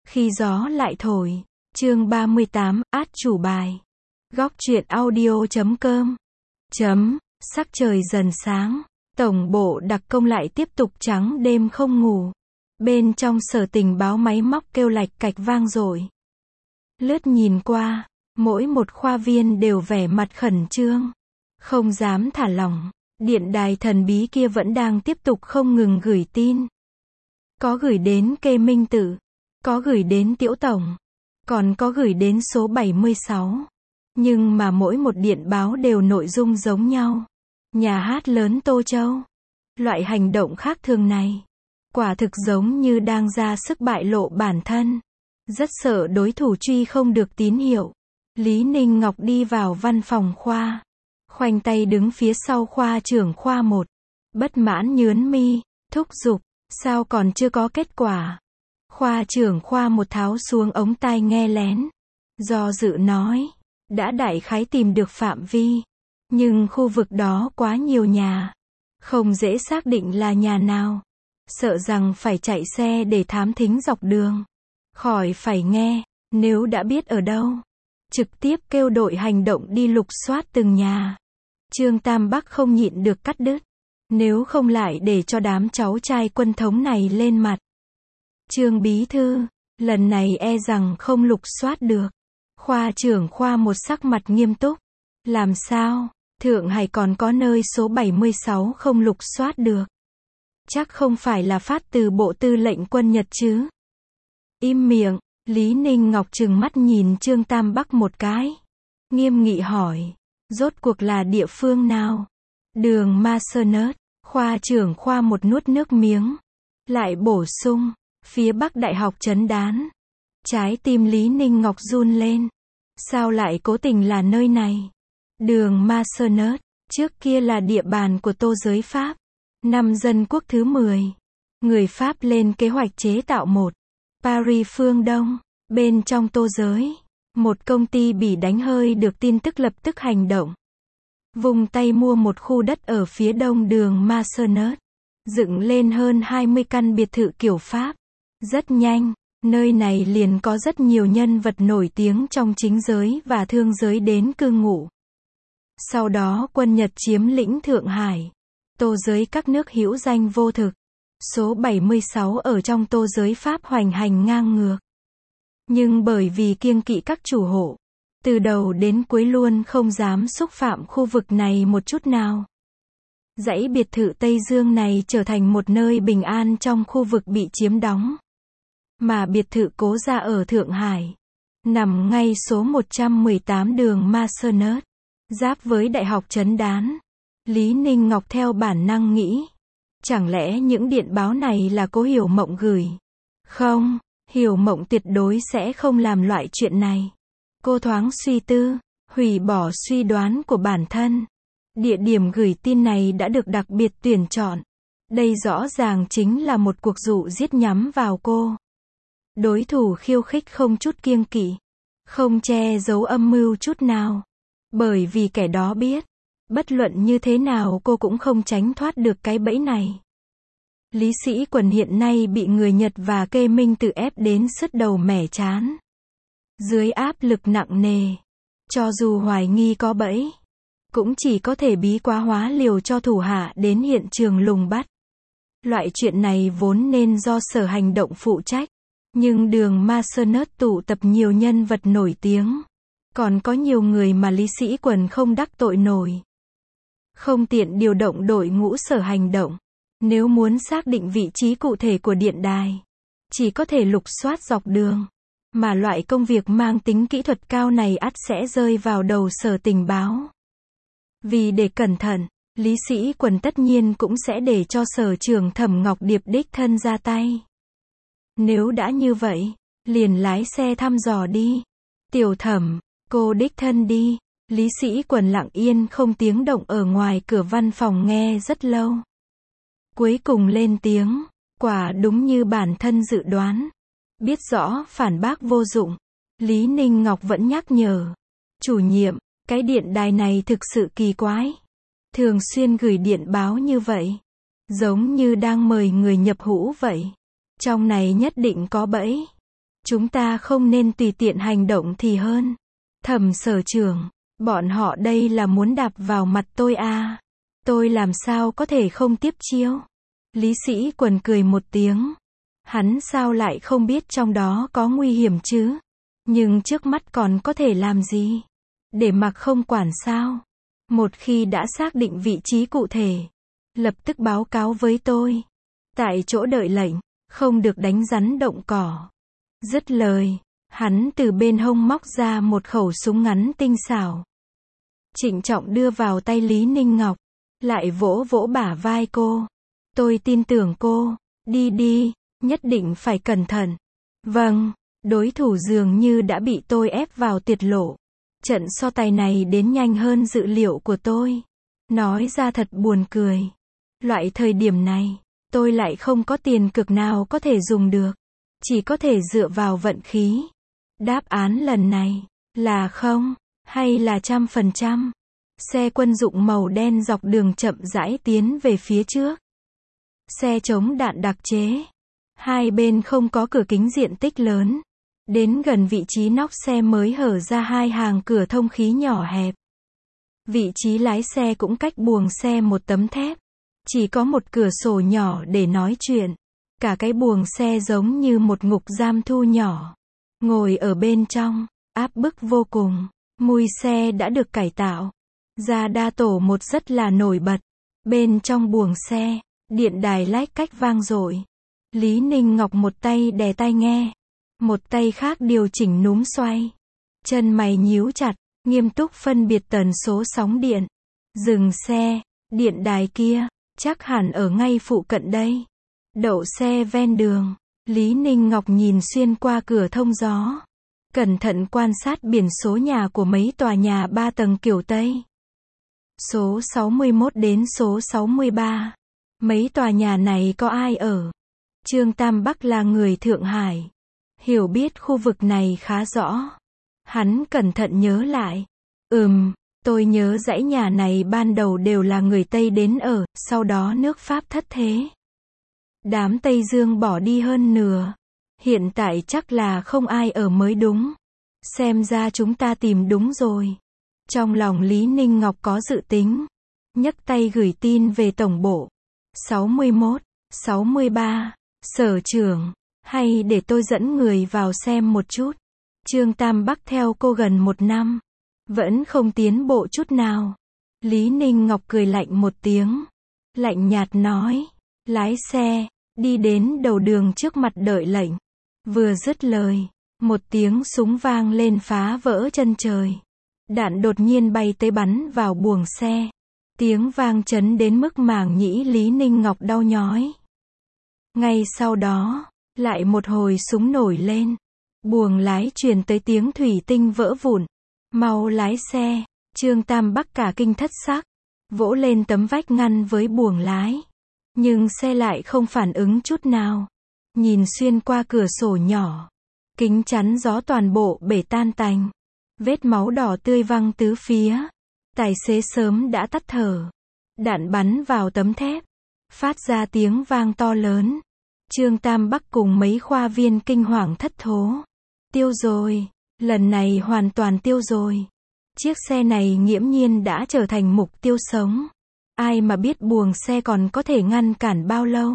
Khi gió lại thổi. Chương 38, át chủ bài. Góc truyện audio.com. Sắc trời dần sáng. Tổng bộ đặc công lại tiếp tục trắng đêm không ngủ. Bên trong sở tình báo máy móc kêu lạch cạch vang dội. Lướt nhìn qua, mỗi một khoa viên đều vẻ mặt khẩn trương. Không dám thả lỏng. Điện đài thần bí kia vẫn đang tiếp tục không ngừng gửi tin. Có gửi đến Kê Minh Tử, có gửi đến Tiễu Tổng, còn có gửi đến số 76. Nhưng mà mỗi một điện báo đều nội dung giống nhau. Nhà hát lớn Tô Châu. Loại hành động khác thường này, quả thực giống như đang ra sức bại lộ bản thân. Rất sợ đối thủ truy không được tín hiệu. Lý Ninh Ngọc đi vào văn phòng khoa. Khoanh tay đứng phía sau khoa trưởng khoa 1. Bất mãn nhướn mi, thúc giục, sao còn chưa có kết quả. Khoa trưởng khoa 1 tháo xuống ống tai nghe lén. Do dự nói, đã đại khái tìm được phạm vi. Nhưng khu vực đó quá nhiều nhà. Không dễ xác định là nhà nào. Sợ rằng phải chạy xe để thám thính dọc đường. Khỏi phải nghe, nếu đã biết ở đâu. Trực tiếp kêu đội hành động đi lục soát từng nhà. Trương Tam Bắc không nhịn được cắt đứt. Nếu không lại để cho đám cháu trai quân thống này lên mặt. Trương bí thư, lần này e rằng không lục soát được. Khoa trưởng khoa 1 sắc mặt nghiêm túc. Làm sao? Thượng Hải còn có nơi số 76 không lục soát được. Chắc không phải là phát từ Bộ Tư lệnh Quân Nhật chứ? Im miệng, Lý Ninh Ngọc trừng mắt nhìn Trương Tam Bắc một cái. Nghiêm nghị hỏi, rốt cuộc là địa phương nào? Đường Masonert. Khoa trưởng khoa 1 nuốt nước miếng. Lại bổ sung, phía Bắc Đại học Trấn Đán. Trái tim Lý Ninh Ngọc run lên. Sao lại cố tình là nơi này? Đường Masonert, trước kia là địa bàn của Tô giới Pháp. Năm Dân quốc thứ 10. Người Pháp lên kế hoạch chế tạo một Paris phương Đông. Bên trong Tô giới, một công ty Bỉ đánh hơi được tin tức lập tức hành động. Vùng tay mua một khu đất ở phía đông đường Masonert. Dựng lên hơn 20 căn biệt thự kiểu Pháp. Rất nhanh, nơi này liền có rất nhiều nhân vật nổi tiếng trong chính giới và thương giới đến cư ngụ. Sau đó quân Nhật chiếm lĩnh Thượng Hải. Tô giới các nước hữu danh vô thực. Số 76 ở trong Tô giới Pháp hoành hành ngang ngược. Nhưng bởi vì kiêng kỵ các chủ hộ, từ đầu đến cuối luôn không dám xúc phạm khu vực này một chút nào. Dãy biệt thự Tây Dương này trở thành một nơi bình an trong khu vực bị chiếm đóng. Mà biệt thự Cố Gia ở Thượng Hải, nằm ngay số 118 đường Masonert, giáp với Đại học Trấn Đán. Lý Ninh Ngọc theo bản năng nghĩ, chẳng lẽ những điện báo này là Cố Hiểu Mộng gửi? Không, Hiểu Mộng tuyệt đối sẽ không làm loại chuyện này. Cô thoáng suy tư, hủy bỏ suy đoán của bản thân. Địa điểm gửi tin này đã được đặc biệt tuyển chọn. Đây rõ ràng chính là một cuộc dụ giết nhắm vào cô. Đối thủ khiêu khích không chút kiêng kỵ, không che giấu âm mưu chút nào. Bởi vì kẻ đó biết, bất luận như thế nào cô cũng không tránh thoát được cái bẫy này. Lý Sĩ Quần hiện nay bị người Nhật và Kê Minh Tử ép đến sứt đầu mẻ trán. Dưới áp lực nặng nề, cho dù hoài nghi có bẫy, cũng chỉ có thể bí quá hóa liều cho thủ hạ đến hiện trường lùng bắt. Loại chuyện này vốn nên do sở hành động phụ trách. Nhưng đường Masonert tụ tập nhiều nhân vật nổi tiếng. Còn có nhiều người mà Lý Sĩ Quần không đắc tội nổi. Không tiện điều động đội ngũ sở hành động. Nếu muốn xác định vị trí cụ thể của điện đài, chỉ có thể lục soát dọc đường. Mà loại công việc mang tính kỹ thuật cao này ắt sẽ rơi vào đầu sở tình báo. Vì để cẩn thận, Lý Sĩ Quần tất nhiên cũng sẽ để cho sở trưởng Thẩm Ngọc Điệp đích thân ra tay. Nếu đã như vậy, liền lái xe thăm dò đi. Tiểu Thẩm, cô đích thân đi. Lý Sĩ Quần lặng yên không tiếng động ở ngoài cửa văn phòng nghe rất lâu. Cuối cùng lên tiếng, quả đúng như bản thân dự đoán. Biết rõ phản bác vô dụng, Lý Ninh Ngọc vẫn nhắc nhở. Chủ nhiệm, cái điện đài này thực sự kỳ quái. Thường xuyên gửi điện báo như vậy. Giống như đang mời người nhập hũ vậy. Trong này nhất định có bẫy. Chúng ta không nên tùy tiện hành động thì hơn. Thẩm Sở trưởng, bọn họ đây là muốn đạp vào mặt tôi à? Tôi làm sao có thể không tiếp chiêu? Lý Sĩ Quần cười một tiếng. Hắn sao lại không biết trong đó có nguy hiểm chứ? Nhưng trước mắt còn có thể làm gì? Để mặc không quản sao? Một khi đã xác định vị trí cụ thể, lập tức báo cáo với tôi. Tại chỗ đợi lệnh, không được đánh rắn động cỏ. Dứt lời, hắn từ bên hông móc ra một khẩu súng ngắn tinh xảo. Trịnh trọng đưa vào tay Lý Ninh Ngọc, lại vỗ vỗ bả vai cô. Tôi tin tưởng cô, đi đi, nhất định phải cẩn thận. Vâng, đối thủ dường như đã bị tôi ép vào tuyệt lộ. Trận so tài này đến nhanh hơn dự liệu của tôi. Nói ra thật buồn cười. Loại thời điểm này, tôi lại không có tiền cực nào có thể dùng được. Chỉ có thể dựa vào vận khí. Đáp án lần này, là không, hay là 100%. Xe quân dụng màu đen dọc đường chậm rãi tiến về phía trước. Xe chống đạn đặc chế. Hai bên không có cửa kính diện tích lớn. Đến gần vị trí nóc xe mới hở ra hai hàng cửa thông khí nhỏ hẹp. Vị trí lái xe cũng cách buồng xe một tấm thép. Chỉ có một cửa sổ nhỏ để nói chuyện. Cả cái buồng xe giống như một ngục giam thu nhỏ. Ngồi ở bên trong, áp bức vô cùng. Mùi xe đã được cải tạo. Ra đa tổ một rất là nổi bật. Bên trong buồng xe, điện đài lách cách vang dội. Lý Ninh Ngọc một tay đè tai nghe. Một tay khác điều chỉnh núm xoay. Chân mày nhíu chặt, nghiêm túc phân biệt tần số sóng điện. Dừng xe, điện đài kia, chắc hẳn ở ngay phụ cận đây. Đậu xe ven đường, Lý Ninh Ngọc nhìn xuyên qua cửa thông gió. Cẩn thận quan sát biển số nhà của mấy tòa nhà 3 tầng kiểu Tây. Số 61 đến số 63. Mấy tòa nhà này có ai ở? Trương Tam Bắc là người Thượng Hải. Hiểu biết khu vực này khá rõ. Hắn cẩn thận nhớ lại. Tôi nhớ dãy nhà này ban đầu đều là người Tây đến ở, sau đó nước Pháp thất thế. Đám Tây Dương bỏ đi hơn nửa. Hiện tại chắc là không ai ở mới đúng. Xem ra chúng ta tìm đúng rồi. Trong lòng Lý Ninh Ngọc có dự tính. Nhấc tay gửi tin về tổng bộ. 61, 63, Sở trưởng. Hay để tôi dẫn người vào xem một chút. Trương Tam Bắc theo cô gần 1 năm. Vẫn không tiến bộ chút nào. Lý Ninh Ngọc cười lạnh một tiếng. Lạnh nhạt nói. Lái xe, đi đến đầu đường trước mặt đợi lệnh. Vừa dứt lời, một tiếng súng vang lên phá vỡ chân trời. Đạn đột nhiên bay tới bắn vào buồng xe. Tiếng vang chấn đến mức màng nhĩ Lý Ninh Ngọc đau nhói. Ngay sau đó, lại một hồi súng nổi lên. Buồng lái truyền tới tiếng thủy tinh vỡ vụn. Mau lái xe, Trương Tam Bắc cả kinh thất sắc. Vỗ lên tấm vách ngăn với buồng lái. Nhưng xe lại không phản ứng chút nào. Nhìn xuyên qua cửa sổ nhỏ. Kính chắn gió toàn bộ bể tan tành. Vết máu đỏ tươi văng tứ phía. Tài xế sớm đã tắt thở. Đạn bắn vào tấm thép. Phát ra tiếng vang to lớn. Trương Tam Bắc cùng mấy khoa viên kinh hoàng thất thố. Tiêu rồi. Lần này hoàn toàn tiêu rồi. Chiếc xe này nghiễm nhiên đã trở thành mục tiêu sống. Ai mà biết buồng xe còn có thể ngăn cản bao lâu.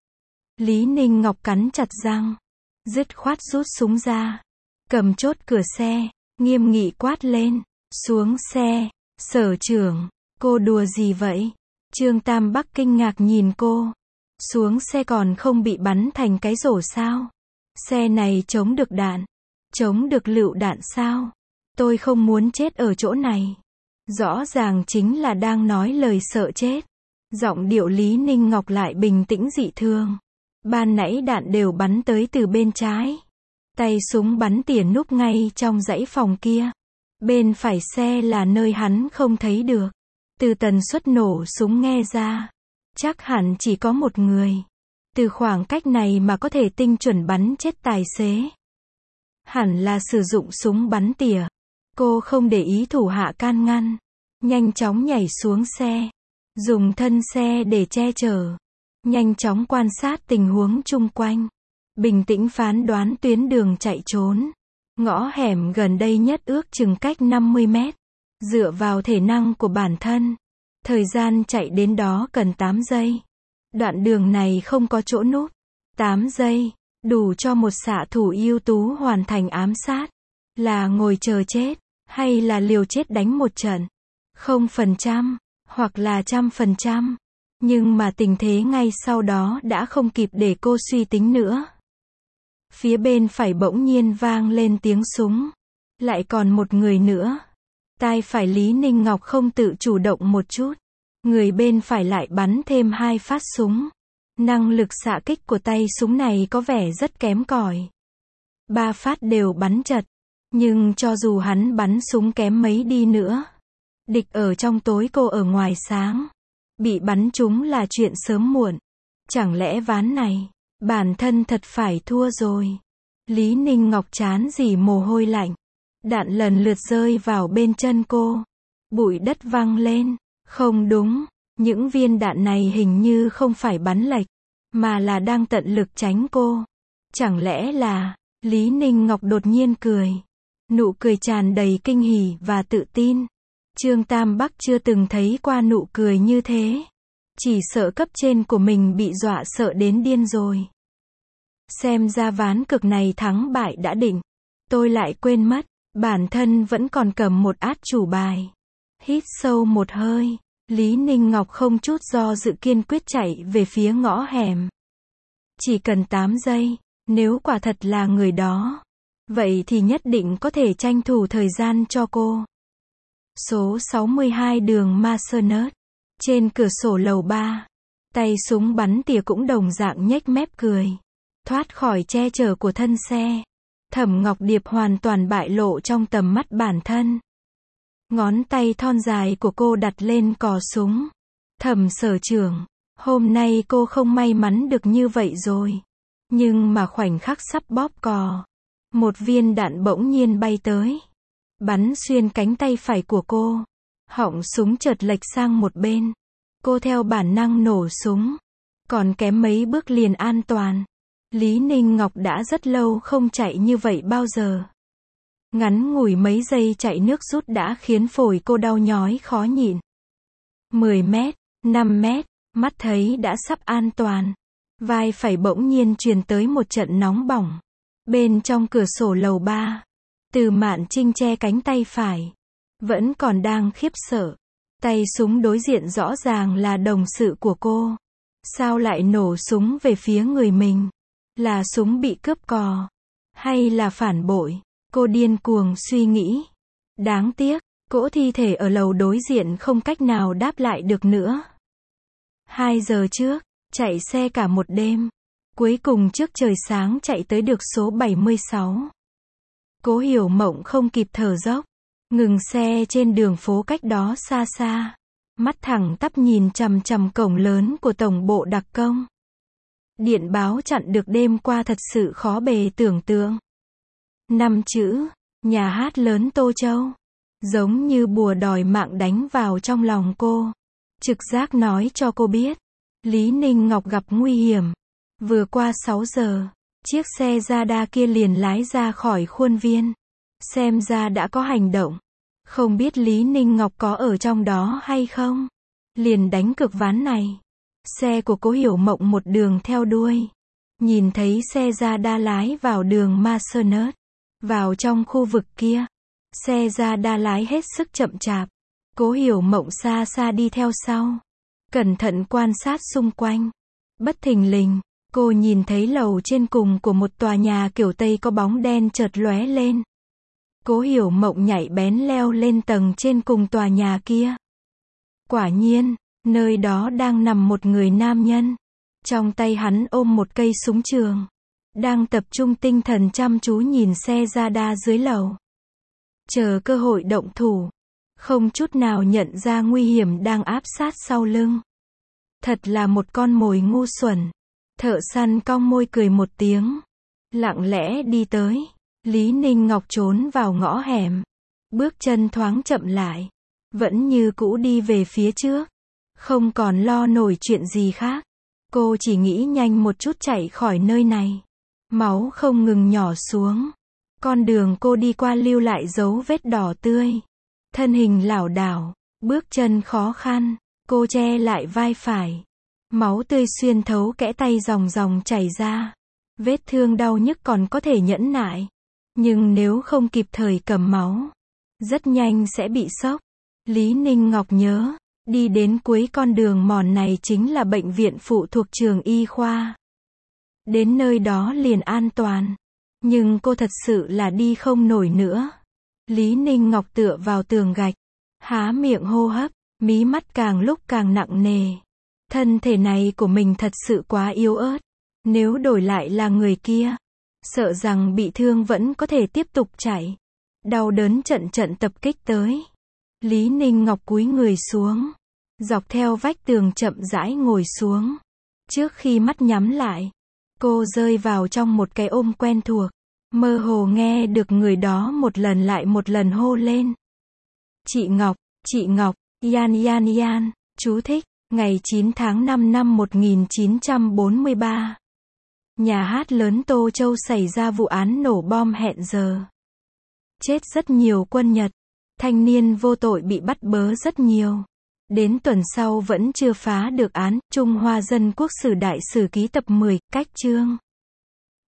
Lý Ninh Ngọc cắn chặt răng. Dứt khoát rút súng ra. Cầm chốt cửa xe. Nghiêm nghị quát lên. Xuống xe. Sở trưởng. Cô đùa gì vậy? Trương Tam Bắc kinh ngạc nhìn cô. Xuống xe còn không bị bắn thành cái rổ sao? Xe này chống được đạn. Chống được lựu đạn sao? Tôi không muốn chết ở chỗ này. Rõ ràng chính là đang nói lời sợ chết. Giọng điệu Lý Ninh Ngọc lại bình tĩnh dị thường. Ban nãy đạn đều bắn tới từ bên trái. Tay súng bắn tỉa núp ngay trong dãy phòng kia. Bên phải xe là nơi hắn không thấy được. Từ tần suất nổ súng nghe ra, chắc hẳn chỉ có một người. Từ khoảng cách này mà có thể tinh chuẩn bắn chết tài xế. Hẳn là sử dụng súng bắn tỉa. Cô không để ý thủ hạ can ngăn. Nhanh chóng nhảy xuống xe. Dùng thân xe để che chở. Nhanh chóng quan sát tình huống chung quanh. bình tĩnh phán đoán tuyến đường chạy trốn. Ngõ hẻm gần đây nhất ước chừng cách 50 mét. Dựa vào thể năng của bản thân, thời gian chạy đến đó cần 8 giây. Đoạn đường này không có chỗ núp. 8 giây, đủ cho một xạ thủ ưu tú hoàn thành ám sát. Là ngồi chờ chết, hay là liều chết đánh một trận. 0%, hoặc là 100%. Nhưng mà tình thế ngay sau đó đã không kịp để cô suy tính nữa. Phía bên phải bỗng nhiên vang lên tiếng súng. Lại còn một người nữa. Tai phải Lý Ninh Ngọc không tự chủ động một chút. Người bên phải lại bắn thêm 2 phát súng. Năng lực xạ kích của tay súng này có vẻ rất kém cỏi. 3 phát đều bắn chật. Nhưng cho dù hắn bắn súng kém mấy đi nữa, địch ở trong tối cô ở ngoài sáng. Bị bắn trúng là chuyện sớm muộn. Chẳng lẽ ván này, bản thân thật phải thua rồi. Lý Ninh Ngọc chán dỉ mồ hôi lạnh. Đạn lần lượt rơi vào bên chân cô. Bụi đất văng lên. Không đúng, những viên đạn này hình như không phải bắn lệch, mà là đang tận lực tránh cô. Chẳng lẽ là, Lý Ninh Ngọc đột nhiên cười. Nụ cười tràn đầy kinh hỉ và tự tin. Trương Tam Bắc chưa từng thấy qua nụ cười như thế. Chỉ sợ cấp trên của mình bị dọa sợ đến điên rồi. Xem ra ván cược này thắng bại đã định. Tôi lại quên mất, bản thân vẫn còn cầm một át chủ bài. Hít sâu một hơi, Lý Ninh Ngọc không chút do dự kiên quyết chạy về phía ngõ hẻm. Chỉ cần 8 giây, nếu quả thật là người đó, vậy thì nhất định có thể tranh thủ thời gian cho cô. Số 62 đường Massanet. Trên cửa sổ lầu 3, tay súng bắn tỉa cũng đồng dạng nhếch mép cười. Thoát khỏi che chở của thân xe, Thẩm Ngọc Điệp hoàn toàn bại lộ trong tầm mắt bản thân. Ngón tay thon dài của cô đặt lên cò súng. Thẩm sở trưởng, hôm nay cô không may mắn được như vậy rồi. Nhưng mà khoảnh khắc sắp bóp cò, một viên đạn bỗng nhiên bay tới, bắn xuyên cánh tay phải của cô. Họng súng chợt lệch sang một bên. Cô theo bản năng nổ súng. Còn kém mấy bước liền an toàn. Lý Ninh Ngọc đã rất lâu không chạy như vậy bao giờ. Ngắn ngủi mấy giây chạy nước rút đã khiến phổi cô đau nhói khó nhịn. 10 mét, 5 mét, mắt thấy đã sắp an toàn. Vai phải bỗng nhiên truyền tới một trận nóng bỏng. Bên trong cửa sổ lầu 3, Từ Mạn Trinh che cánh tay phải. Vẫn còn đang khiếp sợ. Tay súng đối diện rõ ràng là đồng sự của cô. Sao lại nổ súng về phía người mình? Là súng bị cướp cò? Hay là phản bội? Cô điên cuồng suy nghĩ. Đáng tiếc, cỗ thi thể ở lầu đối diện không cách nào đáp lại được nữa. 2 giờ trước, chạy xe cả một đêm. Cuối cùng trước trời sáng chạy tới được số 76. Cố Hiểu Mộng không kịp thở dốc. Ngừng xe trên đường phố cách đó xa xa. Mắt thẳng tắp nhìn chằm chằm cổng lớn của tổng bộ đặc công. Điện báo chặn được đêm qua thật sự khó bề tưởng tượng. 5 chữ, nhà hát lớn Tô Châu. Giống như bùa đòi mạng đánh vào trong lòng cô. Trực giác nói cho cô biết. Lý Ninh Ngọc gặp nguy hiểm. Vừa qua 6 giờ, chiếc xe Zada kia liền lái ra khỏi khuôn viên. Xem ra đã có hành động. Không biết Lý Ninh Ngọc có ở trong đó hay không? Liền đánh cược ván này. Xe của Cố Hiểu Mộng một đường theo đuôi. Nhìn thấy xe Zada lái vào đường Massanet. Vào trong khu vực kia. Xe Zada lái hết sức chậm chạp. Cố Hiểu Mộng xa xa đi theo sau. Cẩn thận quan sát xung quanh. Bất thình lình, cô nhìn thấy lầu trên cùng của một tòa nhà kiểu Tây có bóng đen chợt lóe lên. Cố Hiểu Mộng nhảy bén leo lên tầng trên cùng tòa nhà kia. Quả nhiên, nơi đó đang nằm một người nam nhân. Trong tay hắn ôm một cây súng trường. Đang tập trung tinh thần chăm chú nhìn xe Zada dưới lầu. Chờ cơ hội động thủ. Không chút nào nhận ra nguy hiểm đang áp sát sau lưng. Thật là một con mồi ngu xuẩn. Thợ săn cong môi cười một tiếng. Lặng lẽ đi tới. Lý Ninh Ngọc trốn vào ngõ hẻm. Bước chân thoáng chậm lại. Vẫn như cũ đi về phía trước. Không còn lo nổi chuyện gì khác. Cô chỉ nghĩ nhanh một chút chạy khỏi nơi này. Máu không ngừng nhỏ xuống. Con đường cô đi qua lưu lại dấu vết đỏ tươi. Thân hình lảo đảo, bước chân khó khăn, cô che lại vai phải. Máu tươi xuyên thấu kẽ tay ròng ròng chảy ra. Vết thương đau nhức còn có thể nhẫn nại. Nhưng nếu không kịp thời cầm máu, rất nhanh sẽ bị sốc. Lý Ninh Ngọc nhớ, đi đến cuối con đường mòn này chính là bệnh viện phụ thuộc trường y khoa. Đến nơi đó liền an toàn. Nhưng cô thật sự là đi không nổi nữa. Lý Ninh Ngọc tựa vào tường gạch, há miệng hô hấp, mí mắt càng lúc càng nặng nề. Thân thể này của mình thật sự quá yếu ớt. Nếu đổi lại là người kia, sợ rằng bị thương vẫn có thể tiếp tục chạy. Đau đớn trận trận tập kích tới. Lý Ninh Ngọc cúi người xuống, dọc theo vách tường chậm rãi ngồi xuống. Trước khi mắt nhắm lại, cô rơi vào trong một cái ôm quen thuộc. Mơ hồ nghe được người đó một lần lại một lần hô lên. Chị Ngọc, Yan. Chú thích, ngày 9 tháng 5 năm 1943. Nhà hát lớn Tô Châu xảy ra vụ án nổ bom hẹn giờ. Chết rất nhiều quân Nhật. Thanh niên vô tội bị bắt bớ rất nhiều. Đến tuần sau vẫn chưa phá được án. Trung Hoa Dân Quốc Sử Đại Sử ký tập 10, cách chương.